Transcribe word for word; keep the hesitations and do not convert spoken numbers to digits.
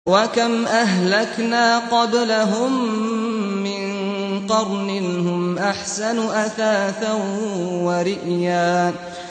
وَكَمْ أَهْلَكْنَا قَبْلَهُم مِّن قَرْنٍ هُمْ أَحْسَنُ أَثَاثًا وَرِئْيًا